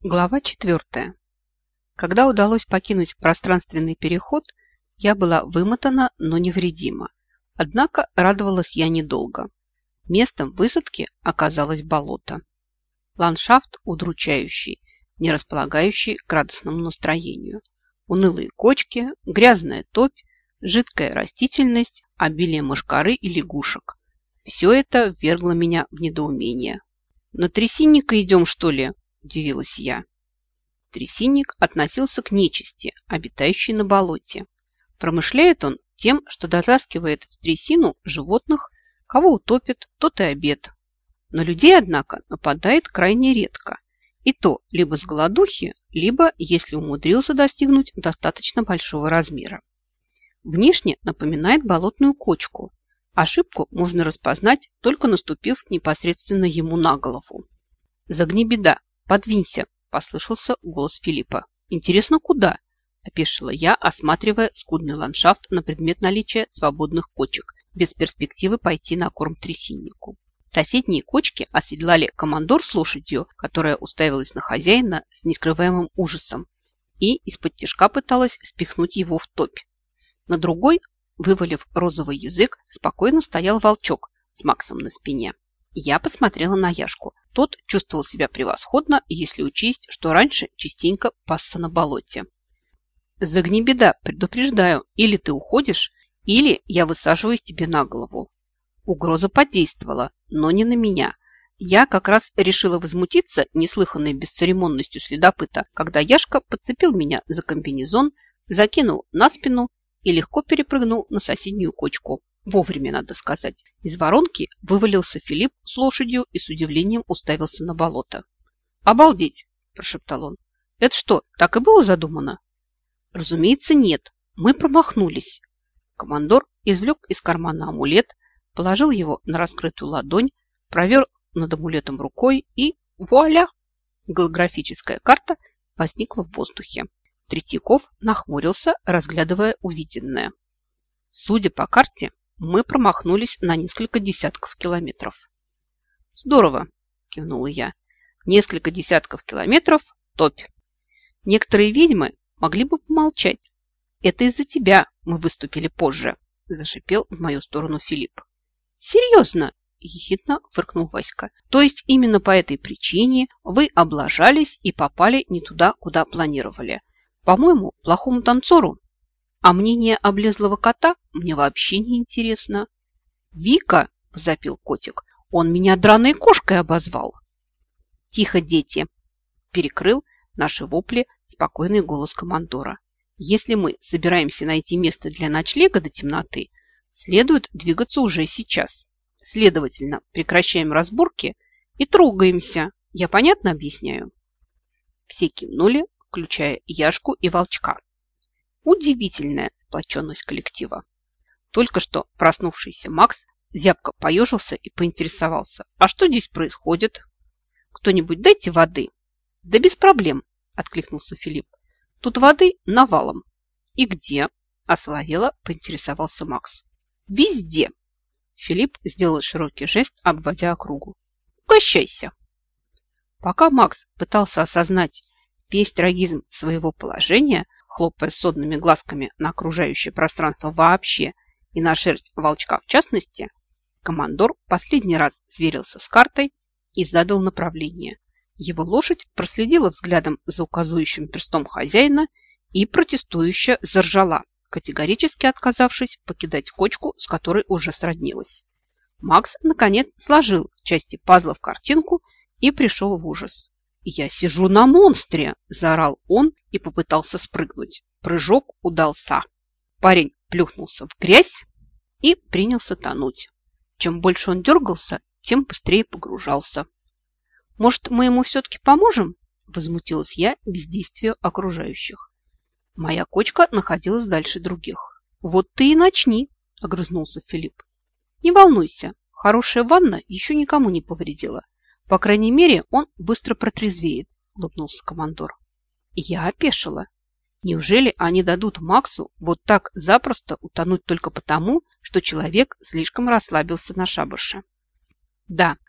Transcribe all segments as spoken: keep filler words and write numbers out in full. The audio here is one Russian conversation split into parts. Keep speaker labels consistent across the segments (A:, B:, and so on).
A: Глава четвертая. Когда удалось покинуть пространственный переход, я была вымотана, но невредима. Однако радовалась я недолго. Местом высадки оказалось болото. Ландшафт удручающий, не располагающий к радостному настроению. Унылые кочки, грязная топь, жидкая растительность, обилие мошкары и лягушек. Все это ввергло меня в недоумение. «На трясинника идем, что ли?» – удивилась я. Трясинник относился к нечисти, обитающей на болоте. Промышляет он тем, что дотаскивает в трясину животных, кого утопит, тот и обед. На людей, однако, нападает крайне редко. И то либо с голодухи, либо если умудрился достигнуть достаточно большого размера. Внешне напоминает болотную кочку. Ошибку можно распознать, только наступив непосредственно ему на голову. «Загни, беда, подвинься!» – послышался голос Филиппа. «Интересно, куда?» – опешила я, осматривая скудный ландшафт на предмет наличия свободных кочек, без перспективы пойти на корм трясиннику. Соседние кочки оседлали командор с лошадью, которая уставилась на хозяина с нескрываемым ужасом и из-под тишка пыталась спихнуть его в топь. На другой, вывалив розовый язык, спокойно стоял волчок с Максом на спине. Я посмотрела на Яшку. Тот чувствовал себя превосходно, если учесть, что раньше частенько пасся на болоте. «Загни, беда, предупреждаю, или ты уходишь, или я высаживаюсь тебе на голову». Угроза подействовала, но не на меня. Я как раз решила возмутиться неслыханной бесцеремонностью следопыта, когда Яшка подцепил меня за комбинезон, закинул на спину и легко перепрыгнул на соседнюю кочку. Вовремя, надо сказать. Из воронки вывалился Филипп с лошадью и с удивлением уставился на болото. «Обалдеть!» – прошептал он. «Это что, так и было задумано?» «Разумеется, нет. Мы промахнулись». Командор извлек из кармана амулет, положил его на раскрытую ладонь, провел над амулетом рукой и вуаля! Голографическая карта возникла в воздухе. Третьяков нахмурился, разглядывая увиденное. Судя по карте, мы промахнулись на несколько десятков километров. «Здорово!» – кивнула я. «Несколько десятков километров – топь. Некоторые ведьмы могли бы помолчать. Это из-за тебя мы выступили позже», – зашипел в мою сторону Филипп. «Серьезно?» – ехидно фыркнул Васька. «То есть именно по этой причине вы облажались и попали не туда, куда планировали. По-моему, плохому танцору. А мнение облезлого кота мне вообще не интересно». «Вика!» – возопил котик. «Он меня драной кошкой обозвал!» «Тихо, дети!» – перекрыл наши вопли спокойный голос командора. «Если мы собираемся найти место для ночлега до темноты, следует двигаться уже сейчас. Следовательно, прекращаем разборки и трогаемся. Я понятно объясняю?» Все кивнули, включая Яшку и Волчка. Удивительная сплоченность коллектива. Только что проснувшийся Макс зябко поежился и поинтересовался. «А что здесь происходит? Кто-нибудь дайте воды?» «Да без проблем», – откликнулся Филипп. «Тут воды навалом». «И где?» – осоловело поинтересовался Макс. «Везде». Филипп сделал широкий жест, обводя округу. «Угощайся». Пока Макс пытался осознать весь трагизм своего положения, хлопая сонными глазками на окружающее пространство вообще и на шерсть волчка в частности, командор последний раз сверился с картой и задал направление. Его лошадь проследила взглядом за указывающим перстом хозяина и протестующе заржала, категорически отказавшись покидать кочку, с которой уже сроднилась. Макс, наконец, сложил части пазла в картинку и пришел в ужас. «Я сижу на монстре!» – заорал он и попытался спрыгнуть. Прыжок удался. Парень плюхнулся в грязь и принялся тонуть. Чем больше он дергался, тем быстрее погружался. «Может, мы ему все-таки поможем?» – возмутилась я бездействию окружающих. Моя кочка находилась дальше других. «Вот ты и начни!» – огрызнулся Филипп. «Не волнуйся, хорошая ванна еще никому не повредила. По крайней мере, он быстро протрезвеет», – улыбнулся командор. Я опешила. Неужели они дадут Максу вот так запросто утонуть только потому, что человек слишком расслабился на шабаше? Да,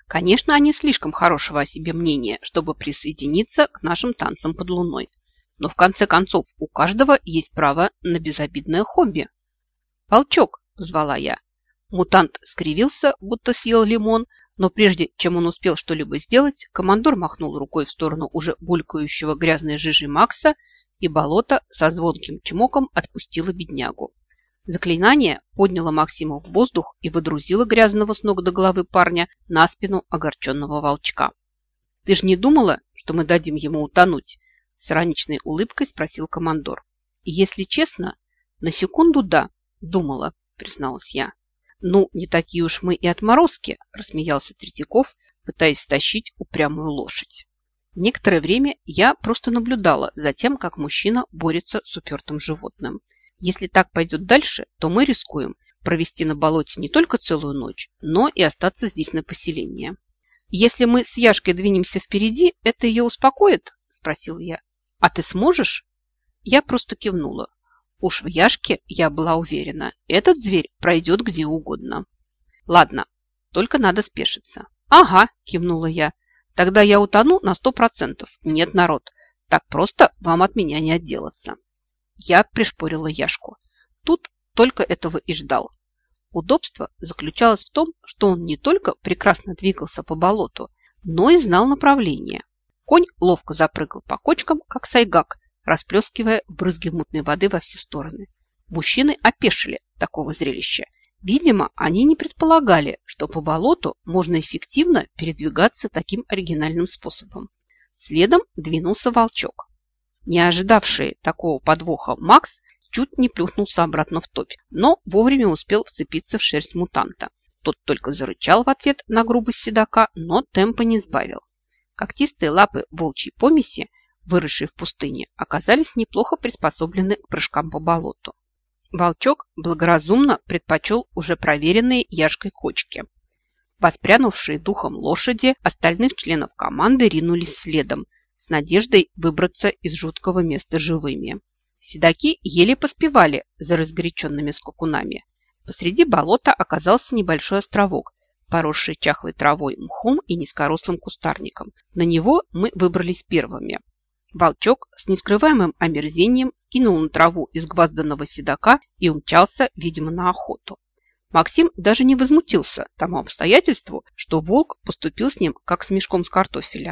A: Конечно, они слишком хорошего о себе мнения, чтобы присоединиться к нашим танцам под луной. Но в конце концов у каждого есть право на безобидное хобби. «Волчок!» – позвала я. Мутант скривился, будто съел лимон, но прежде чем он успел что-либо сделать, командор махнул рукой в сторону уже булькающего грязной жижей Макса, и болото со звонким чмоком отпустило беднягу. Заклинание подняло Максима в воздух и водрузило грязного с ног до головы парня на спину огорченного волчка. «Ты же не думала, что мы дадим ему утонуть?» – с ироничной улыбкой спросил командор. И, если честно, на секунду да, думала, призналась я. «Ну, не такие уж мы и отморозки», – рассмеялся Третьяков, пытаясь стащить упрямую лошадь. Некоторое время я просто наблюдала за тем, как мужчина борется с упертым животным. Если так пойдет дальше, то мы рискуем провести на болоте не только целую ночь, но и остаться здесь на поселение. «Если мы с Яшкой двинемся впереди, это ее успокоит?» – спросил я. «А ты сможешь?» Я просто кивнула. Уж в Яшке я была уверена, этот зверь пройдет где угодно. «Ладно, только надо спешиться». «Ага», – кивнула я. «Тогда я утону на сто процентов. Нет, народ, так просто вам от меня не отделаться». Я пришпорила Яшку. Тут только этого и ждал. Удобство заключалось в том, что он не только прекрасно двигался по болоту, но и знал направление. Конь ловко запрыгал по кочкам, как сайгак, расплескивая брызги мутной воды во все стороны. Мужчины опешили такого зрелища. Видимо, они не предполагали, что по болоту можно эффективно передвигаться таким оригинальным способом. Следом двинулся волчок. Не ожидавший такого подвоха Макс чуть не плюхнулся обратно в топь, но вовремя успел вцепиться в шерсть мутанта. Тот только зарычал в ответ на грубость седока, но темпа не сбавил. Когтистые лапы волчьей помеси, выросшие в пустыне, оказались неплохо приспособлены к прыжкам по болоту. Волчок благоразумно предпочел уже проверенные Яшкой кочки. Воспрянувшие духом лошади остальных членов команды ринулись следом, с надеждой выбраться из жуткого места живыми. Седаки еле поспевали за разгоряченными скакунами. Посреди болота оказался небольшой островок, поросший чахлой травой, мхом и низкорослым кустарником. На него мы выбрались первыми. Волчок с нескрываемым омерзением скинул на траву изгвазданного седока и умчался, видимо, на охоту. Максим даже не возмутился тому обстоятельству, что волк поступил с ним, как с мешком с картофеля.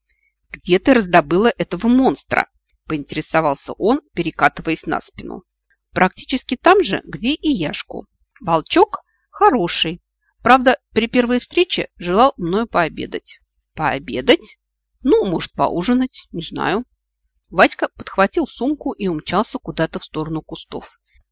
A: «Где ты раздобыла этого монстра?» – поинтересовался он, перекатываясь на спину. «Практически там же, где и Яшку. Волчок хороший. Правда, при первой встрече желал мною пообедать». «Пообедать? Ну, может, поужинать, не знаю». Вадька подхватил сумку и умчался куда-то в сторону кустов.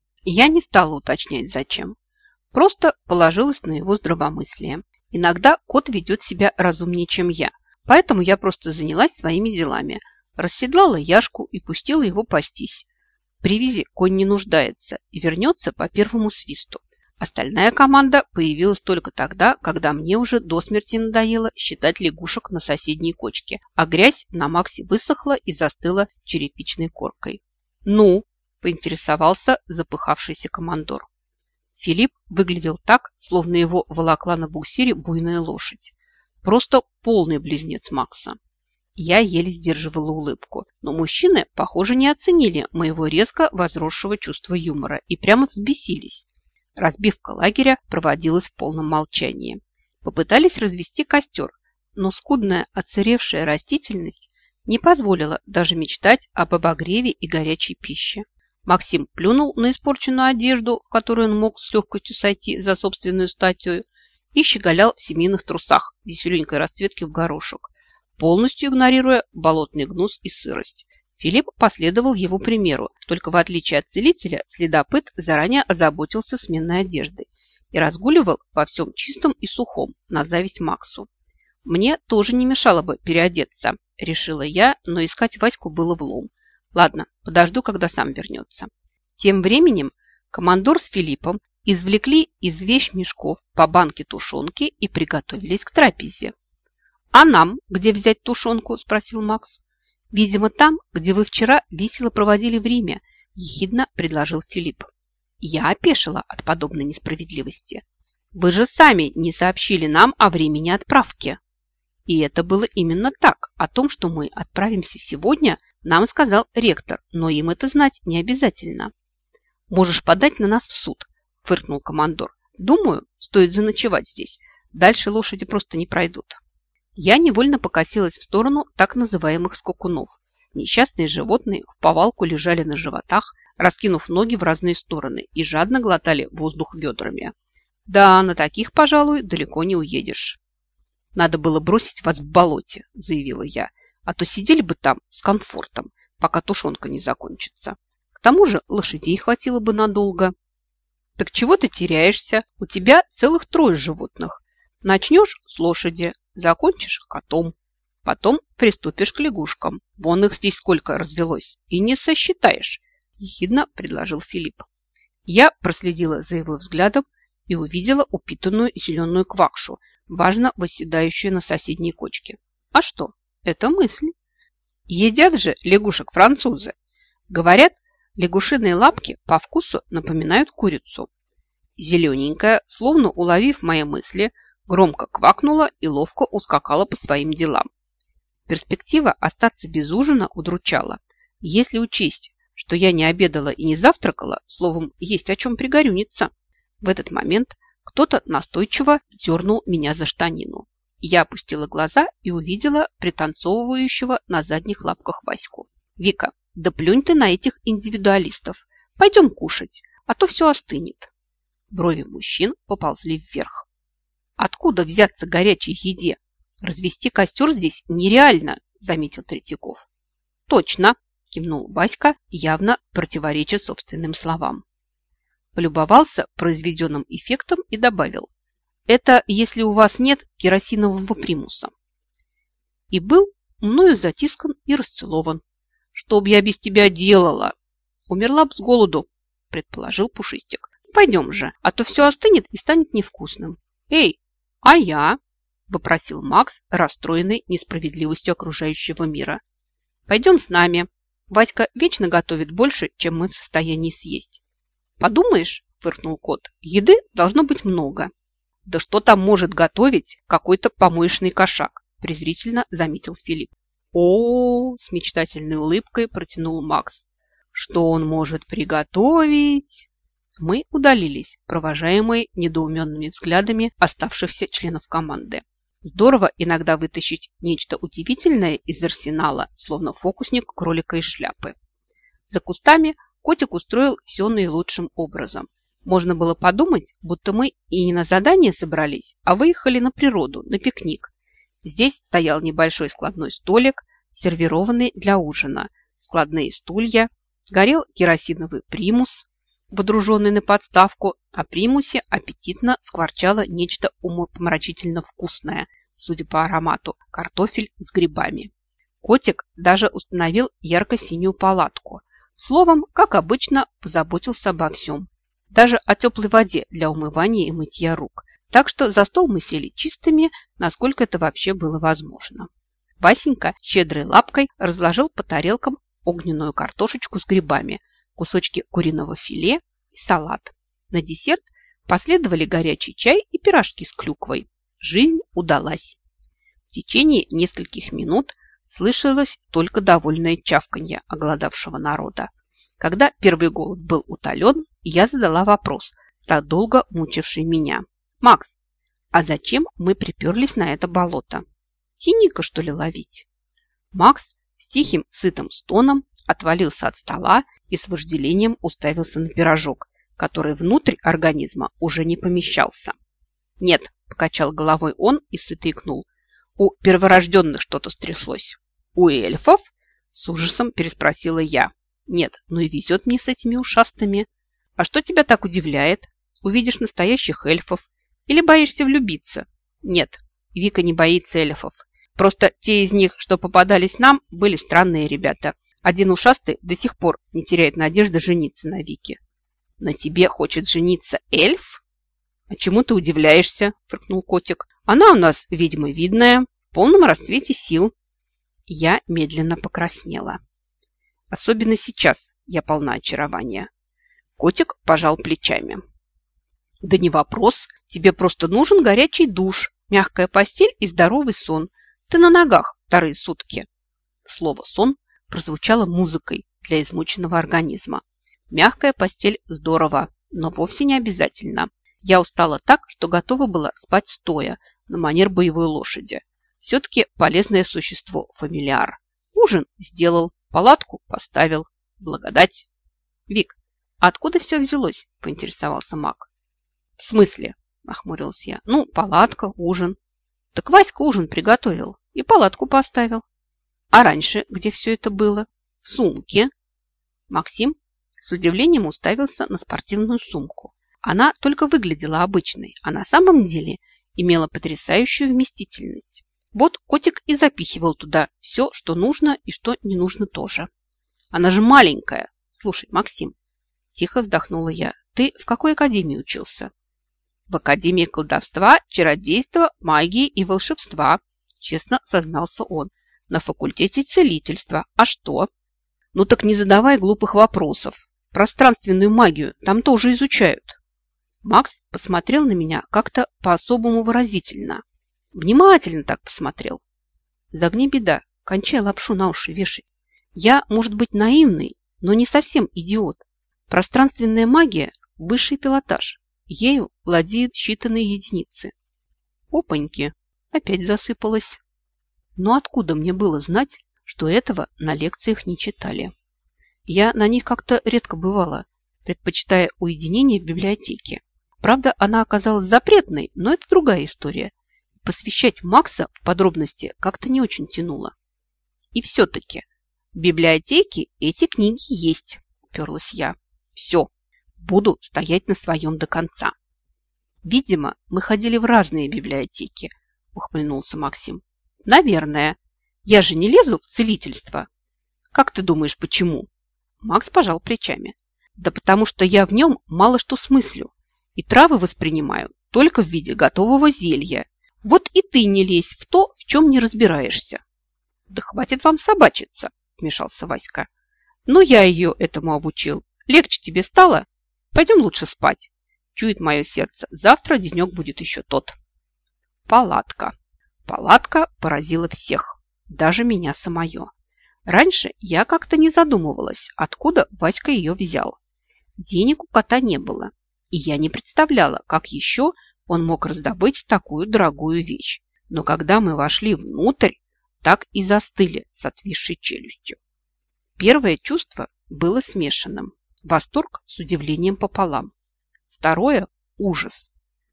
A: Я не стала уточнять, зачем. Просто положилась на его здравомыслие. Иногда кот ведет себя разумнее, чем я. Поэтому я просто занялась своими делами, расседлала Яшку и пустила его пастись. В привязи конь не нуждается и вернется по первому свисту. Остальная команда появилась только тогда, когда мне уже до смерти надоело считать лягушек на соседней кочке, а грязь на Максе высохла и застыла черепичной коркой. «Ну?» – поинтересовался запыхавшийся командор. Филипп выглядел так, словно его волокла на буксире буйная лошадь. Просто полный близнец Макса. Я еле сдерживала улыбку, но мужчины, похоже, не оценили моего резко возросшего чувства юмора и прямо взбесились. Разбивка лагеря проводилась в полном молчании. Попытались развести костер, но скудная отсыревшая растительность не позволила даже мечтать об обогреве и горячей пище. Максим плюнул на испорченную одежду, в которую он мог с легкостью сойти за собственную статью, и щеголял в семейных трусах веселенькой расцветки в горошек, полностью игнорируя болотный гнус и сырость. Филипп последовал его примеру, только в отличие от целителя, следопыт заранее озаботился сменной одеждой и разгуливал во всем чистом и сухом, на зависть Максу. Мне тоже не мешало бы переодеться, решила я, но искать Ваську было влом. Ладно, подожду, когда сам вернется. Тем временем командор с Филиппом извлекли из вещмешков по банке тушенки и приготовились к трапезе. «А нам где взять тушенку?» – спросил Макс. «Видимо, там, где вы вчера весело проводили время», – ехидно предложил Филипп. Я опешила от подобной несправедливости. Вы же сами не сообщили нам о времени отправки. И это было именно так. О том, что мы отправимся сегодня, нам сказал ректор, но им это знать не обязательно. Можешь подать на нас в суд, фыркнул командор. Думаю, стоит заночевать здесь. Дальше лошади просто не пройдут. Я невольно покосилась в сторону так называемых скакунов. Несчастные животные в повалку лежали на животах, раскинув ноги в разные стороны и жадно глотали воздух бедрами. Да, на таких, пожалуй, далеко не уедешь. Надо было бросить вас в болоте, заявила я, а то сидели бы там с комфортом, пока тушенка не закончится. К тому же лошадей хватило бы надолго. Так чего ты теряешься? У тебя целых трое животных. Начнешь с лошади, закончишь котом. Потом приступишь к лягушкам. Вон их здесь сколько развелось. И не сосчитаешь, ехидно предложил Филипп. Я проследила за его взглядом и увидела упитанную зеленую квакшу, важно восседающую на соседней кочке. А что? Это мысль. Едят же лягушек французы. Говорят, лягушиные лапки по вкусу напоминают курицу. Зелененькая, словно уловив мои мысли, громко квакнула и ловко ускакала по своим делам. Перспектива остаться без ужина удручала. Если учесть, что я не обедала и не завтракала, словом, есть о чем пригорюниться. В этот момент кто-то настойчиво дернул меня за штанину. Я опустила глаза и увидела пританцовывающего на задних лапках Ваську. «Вика, да плюнь ты на этих индивидуалистов. Пойдем кушать, а то все остынет». Брови мужчин поползли вверх. «Откуда взяться горячей еде? Развести костер здесь нереально», – заметил Третьяков. «Точно», – кивнул Васька, явно противореча собственным словам. Полюбовался произведенным эффектом и добавил: «Это если у вас нет керосинового примуса». И был мною затискан и расцелован. «Что б я без тебя делала?» «Умерла б с голоду», – предположил Пушистик. «Пойдем же, а то все остынет и станет невкусным». «Эй, а я?» – попросил Макс, расстроенный несправедливостью окружающего мира. «Пойдем с нами. Васька вечно готовит больше, чем мы в состоянии съесть». «Подумаешь», – фыркнул кот, – «еды должно быть много». «Да что там может готовить какой-то помоечный кошак?» – презрительно заметил Филипп. «О-о-о!» – с мечтательной улыбкой протянул Макс. «Что он может приготовить?» Мы удалились, провожаемые недоуменными взглядами оставшихся членов команды. Здорово иногда вытащить нечто удивительное из арсенала, словно фокусник кролика из шляпы. За кустами котик устроил все наилучшим образом. Можно было подумать, будто мы и не на задание собрались, а выехали на природу, на пикник. Здесь стоял небольшой складной столик, сервированный для ужина, складные стулья, горел керосиновый примус, водруженный на подставку, а примусе аппетитно скворчало нечто умопомрачительно вкусное, судя по аромату, картофель с грибами. Котик даже установил ярко-синюю палатку. Словом, как обычно, позаботился обо всем. Даже о теплой воде для умывания и мытья рук. Так что за стол мы сели чистыми, насколько это вообще было возможно. Васенька щедрой лапкой разложил по тарелкам огненную картошечку с грибами, кусочки куриного филе и салат. На десерт последовали горячий чай и пирожки с клюквой. Жизнь удалась. В течение нескольких минут слышалось только довольное чавканье оголодавшего народа. Когда первый голод был утолен, я задала вопрос, так долго мучивший меня. «Макс, а зачем мы приперлись на это болото? Тиника, что ли, ловить?» Макс с тихим сытым стоном отвалился от стола и с вожделением уставился на пирожок, который внутрь организма уже не помещался. «Нет», – покачал головой он и сыто икнул. «У перворожденных что-то стряслось». «У эльфов?» – с ужасом переспросила я. «Нет, ну и везет мне с этими ушастыми. А что тебя так удивляет? Увидишь настоящих эльфов. Или боишься влюбиться?» «Нет, Вика не боится эльфов. Просто те из них, что попадались нам, были странные ребята. Один ушастый до сих пор не теряет надежды жениться на Вике». «На тебе хочет жениться эльф?» «А чему ты удивляешься?» – фыркнул котик. «Она у нас ведьма видная, в полном расцвете сил». Я медленно покраснела. Особенно сейчас я полна очарования. Котик пожал плечами. Да не вопрос. Тебе просто нужен горячий душ, мягкая постель и здоровый сон. Ты на ногах вторые сутки. Слово «сон» прозвучало музыкой для измученного организма. Мягкая постель здорово, но вовсе не обязательно. Я устала так, что готова была спать стоя, на манер боевой лошади. Все-таки полезное существо фамильяр. Ужин сделал, палатку поставил. Благодать. Вик, а откуда все взялось? Поинтересовался Мак. В смысле? Нахмурился я. Ну, палатка, ужин. Так Васька ужин приготовил и палатку поставил. А раньше где все это было? В сумке. Максим с удивлением уставился на спортивную сумку. Она только выглядела обычной, а на самом деле имела потрясающую вместительность. Вот котик и запихивал туда все, что нужно и что не нужно тоже. Она же маленькая. Слушай, Максим, тихо вздохнула я, ты в какой академии учился? В Академии колдовства, чародейства, магии и волшебства, честно сознался он. На факультете целительства. А что? Ну так не задавай глупых вопросов. Пространственную магию там тоже изучают. Макс посмотрел на меня как-то по-особому выразительно. Внимательно так посмотрел. Загни беда, кончай лапшу на уши вешать. Я, может быть, наивный, но не совсем идиот. Пространственная магия – высший пилотаж. Ею владеют считанные единицы. Опаньки, опять засыпалось. Но откуда мне было знать, что этого на лекциях не читали? Я на них как-то редко бывала, предпочитая уединение в библиотеке. Правда, она оказалась запретной, но это другая история. Посвящать Макса в подробности как-то не очень тянуло. И все-таки в библиотеке эти книги есть, уперлась я. Все, буду стоять на своем до конца. Видимо, мы ходили в разные библиотеки, ухмыльнулся Максим. Наверное. Я же не лезу в целительство. Как ты думаешь, почему? Макс пожал плечами. Да потому что я в нем мало что смыслю. И травы воспринимаю только в виде готового зелья. Вот и ты не лезь в то, в чем не разбираешься. Да хватит вам собачиться, вмешался Васька. Но я ее этому обучил. Легче тебе стало? Пойдем лучше спать. Чует мое сердце. Завтра денек будет еще тот. Палатка. Палатка поразила всех, даже меня самое. Раньше я как-то не задумывалась, откуда Васька ее взял. Денег у кота не было, и я не представляла, как еще он мог раздобыть такую дорогую вещь. Но когда мы вошли внутрь, так и застыли с отвисшей челюстью. Первое чувство было смешанным. Восторг с удивлением пополам. Второе – ужас.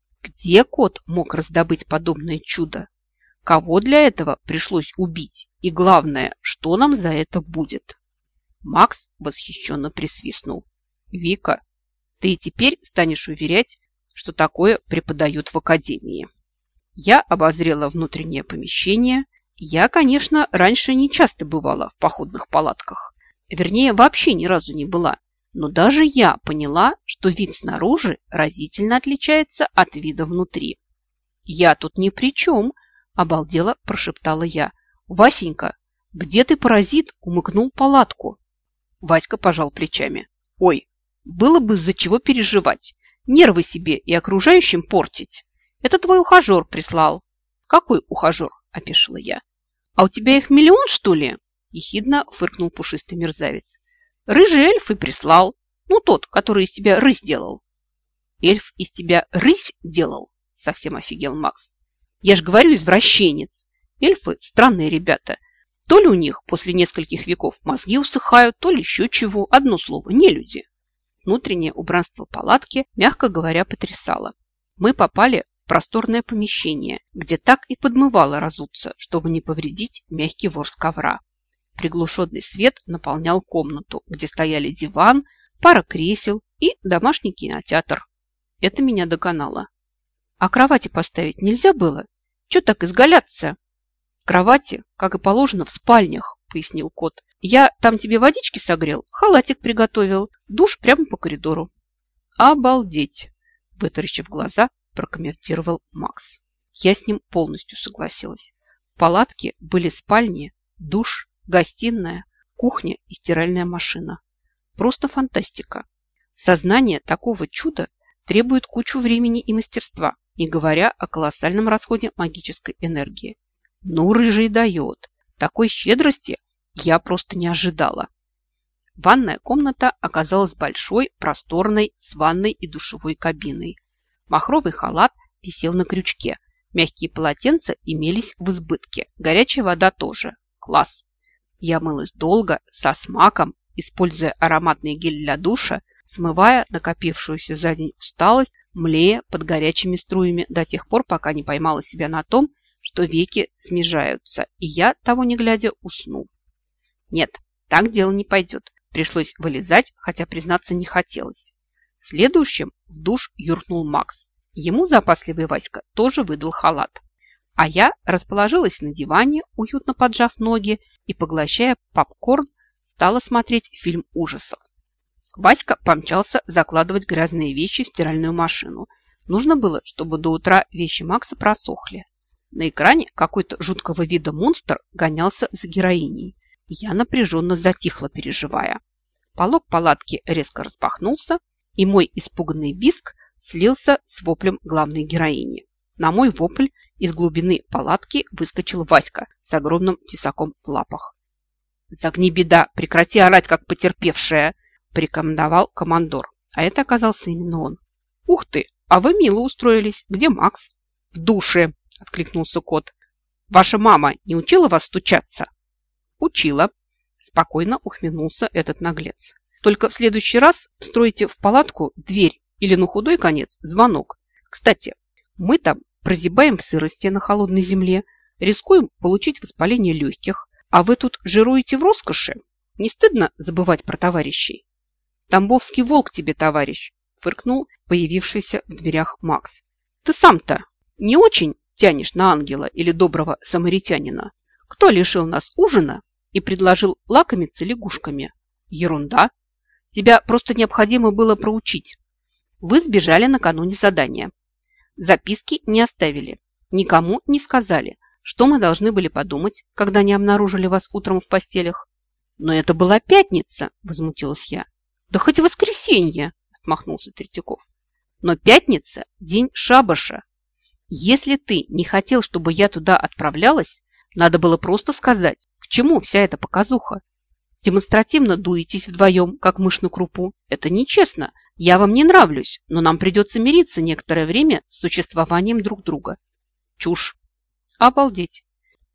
A: Где кот мог раздобыть подобное чудо? Кого для этого пришлось убить? И главное, что нам за это будет? Макс восхищенно присвистнул. Вика, ты теперь станешь уверять, что такое преподают в академии. Я обозрела внутреннее помещение. Я, конечно, раньше не часто бывала в походных палатках. Вернее, вообще ни разу не была. Но даже я поняла, что вид снаружи разительно отличается от вида внутри. Я тут ни при чем, обалдела прошептала я. Васенька, где ты, паразит, умыкнул палатку? Васька пожал плечами. Ой, было бы из-за чего переживать. Нервы себе и окружающим портить. Это твой ухажер прислал. Какой ухажер? Опешила я. А у тебя их миллион, что ли? Ехидно фыркнул пушистый мерзавец. Рыжий эльф и прислал. Ну, тот, который из тебя рысь делал. Эльф из тебя рысь делал? Совсем офигел Макс. Я ж говорю, извращенец. Эльфы странные ребята. То ли у них после нескольких веков мозги усыхают, то ли еще чего. Одно слово, не люди. Внутреннее убранство палатки, мягко говоря, потрясало. Мы попали в просторное помещение, где так и подмывало разуться, чтобы не повредить мягкий ворс ковра. Приглушенный свет наполнял комнату, где стояли диван, пара кресел и домашний кинотеатр. Это меня доконало. А кровати поставить нельзя было? Че так изгаляться? Кровати, как и положено, в спальнях, пояснил кот. Я там тебе водички согрел, халатик приготовил, душ прямо по коридору. Обалдеть! Вытаращив глаза, прокомментировал Макс. Я с ним полностью согласилась. В палатке были спальни, душ, гостиная, кухня и стиральная машина. Просто фантастика. Сознание такого чуда требует кучу времени и мастерства, не говоря о колоссальном расходе магической энергии. Ну, рыжий дает. Такой щедрости я просто не ожидала. Ванная комната оказалась большой, просторной, с ванной и душевой кабиной. Махровый халат висел на крючке. Мягкие полотенца имелись в избытке. Горячая вода тоже. Класс! Я мылась долго, со смаком, используя ароматный гель для душа, смывая накопившуюся за день усталость, млея под горячими струями до тех пор, пока не поймала себя на том, что веки смежаются, и я, того не глядя, усну. Нет, так дело не пойдет. Пришлось вылезать, хотя признаться не хотелось. Следующим в душ юркнул Макс. Ему запасливый Васька тоже выдал халат. А я расположилась на диване, уютно поджав ноги, и, поглощая попкорн, стала смотреть фильм ужасов. Васька помчался закладывать грязные вещи в стиральную машину. Нужно было, чтобы до утра вещи Макса просохли. На экране какой-то жуткого вида монстр гонялся за героиней. Я напряженно затихла, переживая. Полог палатки резко распахнулся, и мой испуганный визг слился с воплем главной героини. На мой вопль из глубины палатки выскочил Васька с огромным тесаком в лапах. «Загни, беда, прекрати орать, как потерпевшая!» – порекомендовал командор. А это оказался именно он. «Ух ты, а вы мило устроились. Где Макс?» «В душе!» – откликнулся кот. «Ваша мама не учила вас стучаться?» «Учила», – спокойно ухмыльнулся этот наглец. «Только в следующий раз стройте в палатку дверь или на худой конец звонок. Кстати, мы там прозябаем в сырости на холодной земле, рискуем получить воспаление легких, а вы тут жируете в роскоши. Не стыдно забывать про товарищей?» «Тамбовский волк тебе, товарищ», – фыркнул появившийся в дверях Макс. «Ты сам-то не очень тянешь на ангела или доброго самаритянина? Кто лишил нас ужина и предложил лакомиться лягушками? Ерунда. Тебя просто необходимо было проучить. Вы сбежали накануне задания. Записки не оставили. Никому не сказали, что мы должны были подумать, когда не обнаружили вас утром в постелях. Но это была пятница, возмутилась я. Да хоть воскресенье, отмахнулся Третьяков. Но пятница – день шабаша. Если ты не хотел, чтобы я туда отправлялась, надо было просто сказать, к чему вся эта показуха. Демонстративно дуетесь вдвоем, как мышь на крупу. Это нечестно. Я вам не нравлюсь, но нам придется мириться некоторое время с существованием друг друга. Чушь. Обалдеть.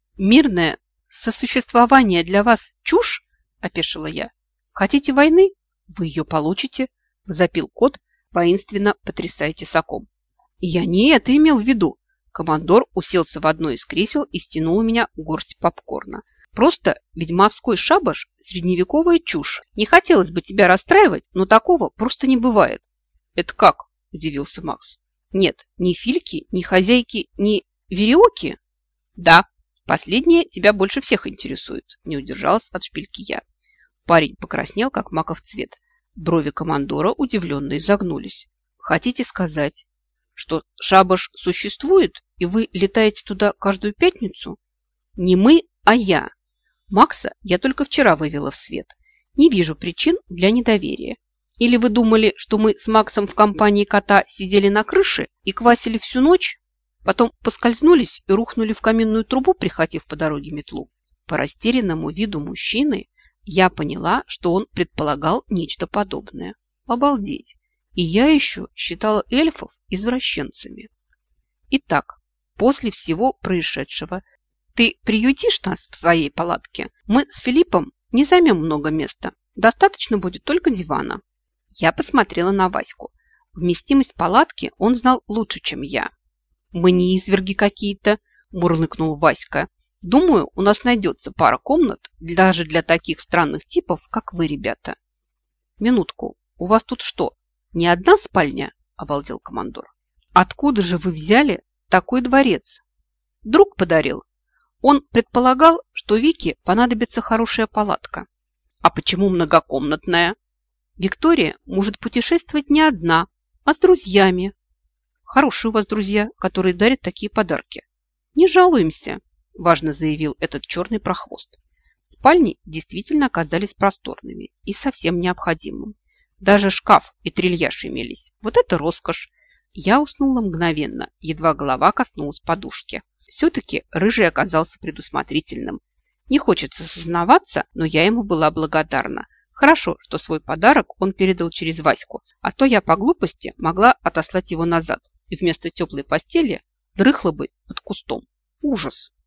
A: Мирное сосуществование для вас чушь? Опешила я. Хотите войны? Вы ее получите, возопил кот, воинственно потрясая тесаком. Я не это имел в виду. Командор уселся в одно из кресел и стянул у меня горсть попкорна. Просто ведьмовской шабаш – средневековая чушь. Не хотелось бы тебя расстраивать, но такого просто не бывает. Это как? – удивился Макс. Нет, ни Фильки, ни хозяйки, ни Вериоки? Да, последнее тебя больше всех интересует, не удержалась от шпильки я. Парень покраснел, как маков цвет. Брови командора удивленно изогнулись. Хотите сказать, что шабаш существует, и вы летаете туда каждую пятницу? Не мы, а я. Макса я только вчера вывела в свет. Не вижу причин для недоверия. Или вы думали, что мы с Максом в компании кота сидели на крыше и квасили всю ночь? Потом поскользнулись и рухнули в каминную трубу, прихватив по дороге метлу? По растерянному виду мужчины я поняла, что он предполагал нечто подобное. Обалдеть. И я еще считала эльфов извращенцами. Итак, после всего происшедшего ты приютишь нас в своей палатке? Мы с Филиппом не займем много места. Достаточно будет только дивана. Я посмотрела на Ваську. Вместимость палатки он знал лучше, чем я. Мы не изверги какие-то, мурлыкнул Васька. Думаю, у нас найдется пара комнат даже для таких странных типов, как вы, ребята. Минутку, у вас тут что, не одна спальня? Обалдел командор. Откуда же вы взяли такой дворец? Друг подарил. Он предполагал, что Вике понадобится хорошая палатка. А почему многокомнатная? Виктория может путешествовать не одна, а с друзьями. Хорошие у вас друзья, которые дарят такие подарки. Не жалуемся, важно заявил этот черный прохвост. Спальни действительно оказались просторными и совсем необходимым. Даже шкаф и трильяж имелись. Вот это роскошь! Я уснула мгновенно, едва голова коснулась подушки. Все-таки Рыжий оказался предусмотрительным. Не хочется сознаваться, но я ему была благодарна. Хорошо, что свой подарок он передал через Ваську, а то я по глупости могла отослать его назад и вместо теплой постели дрыхла бы под кустом. Ужас!